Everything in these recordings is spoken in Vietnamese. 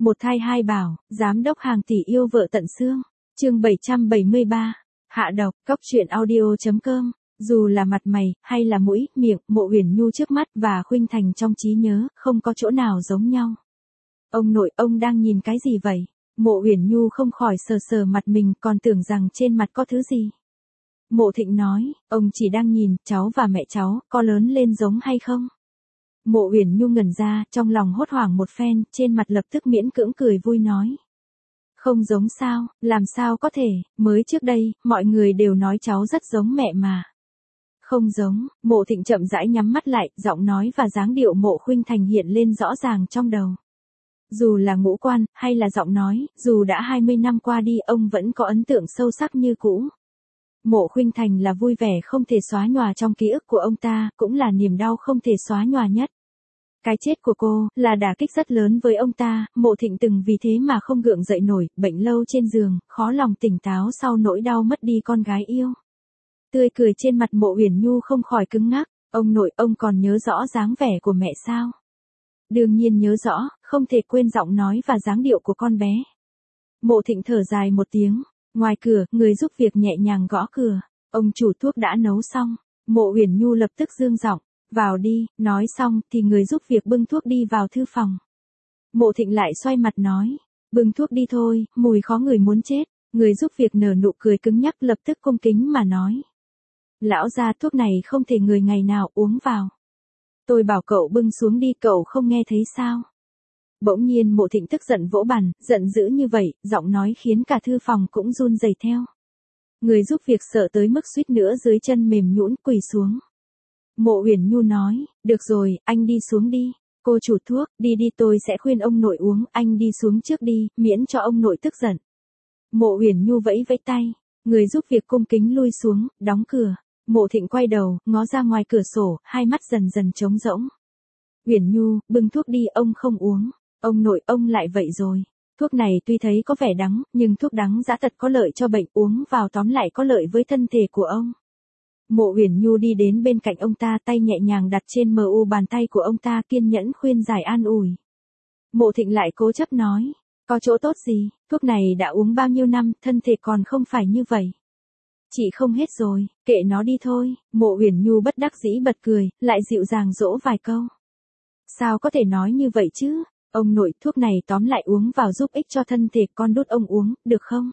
Một thai hai bảo, giám đốc hàng tỷ yêu vợ tận xương. Chương 773. Hạ độc, Cóc truyện audio.com. Dù là mặt mày, hay là mũi, miệng, Mộ Uyển Nhu trước mắt và Khuynh Thành trong trí nhớ, không có chỗ nào giống nhau. Ông nội, ông đang nhìn cái gì vậy? Mộ Uyển Nhu không khỏi sờ sờ mặt mình, còn tưởng rằng trên mặt có thứ gì. Mộ Thịnh nói, ông chỉ đang nhìn, cháu và mẹ cháu, có lớn lên giống hay không? Mộ Uyển Nhu ngẩn ra, trong lòng hốt hoảng một phen, trên mặt lập tức miễn cưỡng cười vui nói. Không giống sao, làm sao có thể, mới trước đây, mọi người đều nói cháu rất giống mẹ mà. Không giống, Mộ Thịnh chậm rãi nhắm mắt lại, giọng nói và dáng điệu Mộ Khuynh Thành hiện lên rõ ràng trong đầu. Dù là ngũ quan, hay là giọng nói, dù đã 20 năm qua đi, ông vẫn có ấn tượng sâu sắc như cũ. Mộ Khuynh Thành là vui vẻ không thể xóa nhòa trong ký ức của ông ta, cũng là niềm đau không thể xóa nhòa nhất. Cái chết của cô, là đả kích rất lớn với ông ta, Mộ Thịnh từng vì thế mà không gượng dậy nổi, bệnh lâu trên giường, khó lòng tỉnh táo sau nỗi đau mất đi con gái yêu. Tươi cười trên mặt Mộ Uyển Nhu không khỏi cứng ngắc, ông nội, ông còn nhớ rõ dáng vẻ của mẹ sao? Đương nhiên nhớ rõ, không thể quên giọng nói và dáng điệu của con bé. Mộ Thịnh thở dài một tiếng, ngoài cửa, người giúp việc nhẹ nhàng gõ cửa, ông chủ thuốc đã nấu xong, Mộ Uyển Nhu lập tức dương giọng, vào đi, nói xong thì người giúp việc bưng thuốc đi vào thư phòng. Mộ Thịnh lại xoay mặt nói, bưng thuốc đi thôi, mùi khó ngửi muốn chết, người giúp việc nở nụ cười cứng nhắc lập tức cung kính mà nói. Lão gia, thuốc này không thể người ngày nào uống vào. Tôi bảo cậu bưng xuống đi, cậu không nghe thấy sao? Bỗng nhiên Mộ Thịnh tức giận vỗ bàn, giận dữ như vậy, giọng nói khiến cả thư phòng cũng run rẩy theo. Người giúp việc sợ tới mức suýt nữa dưới chân mềm nhũn quỳ xuống. Mộ Uyển Nhu nói, được rồi, anh đi xuống đi. Cô chủ thuốc, đi đi, tôi sẽ khuyên ông nội uống, anh đi xuống trước đi, miễn cho ông nội tức giận. Mộ Uyển Nhu vẫy vẫy tay, người giúp việc cung kính lui xuống, đóng cửa. Mộ Thịnh quay đầu, ngó ra ngoài cửa sổ, hai mắt dần dần trống rỗng. Uyển Nhu, bưng thuốc đi, ông không uống. Ông nội, ông lại vậy rồi. Thuốc này tuy thấy có vẻ đắng, nhưng thuốc đắng dã tật có lợi cho bệnh, uống vào tóm lại có lợi với thân thể của ông. Mộ Uyển Nhu đi đến bên cạnh ông ta, tay nhẹ nhàng đặt trên bàn tay của ông ta, kiên nhẫn khuyên giải an ủi. Mộ Thịnh lại cố chấp nói, có chỗ tốt gì, thuốc này đã uống bao nhiêu năm, thân thể còn không phải như vậy. Chị không hết rồi, kệ nó đi thôi. Mộ Uyển Nhu bất đắc dĩ bật cười, lại dịu dàng dỗ vài câu. Sao có thể nói như vậy chứ? Ông nội, thuốc này tóm lại uống vào giúp ích cho thân thể, con đút ông uống, được không?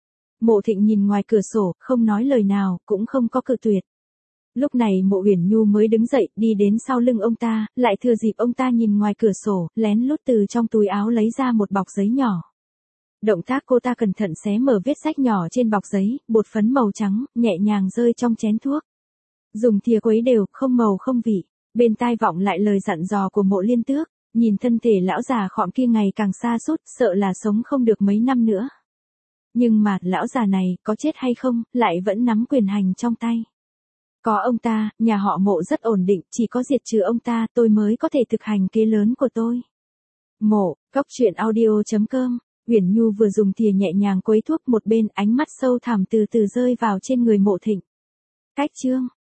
Mộ Thịnh nhìn ngoài cửa sổ, không nói lời nào, cũng không có cự tuyệt. Lúc này Mộ Uyển Nhu mới đứng dậy, đi đến sau lưng ông ta, lại thừa dịp ông ta nhìn ngoài cửa sổ, lén lút từ trong túi áo lấy ra một bọc giấy nhỏ. Động tác cô ta cẩn thận xé mở vết rách nhỏ trên bọc giấy, bột phấn màu trắng, nhẹ nhàng rơi trong chén thuốc. Dùng thìa khuấy đều, không màu không vị. Bên tai vọng lại lời dặn dò của Mộ Liên Tước, nhìn thân thể lão già khọm kia ngày càng sa sút, sợ là sống không được mấy năm nữa. Nhưng mà, lão già này, có chết hay không, lại vẫn nắm quyền hành trong tay. Có ông ta, nhà họ Mộ rất ổn định, chỉ có diệt trừ ông ta, tôi mới có thể thực hành kế lớn của tôi. Mộ, Cóc truyện audio.com. Uyển Nhu vừa dùng thìa nhẹ nhàng quấy thuốc, một bên ánh mắt sâu thẳm từ từ rơi vào trên người Mộ Thịnh. Cách chương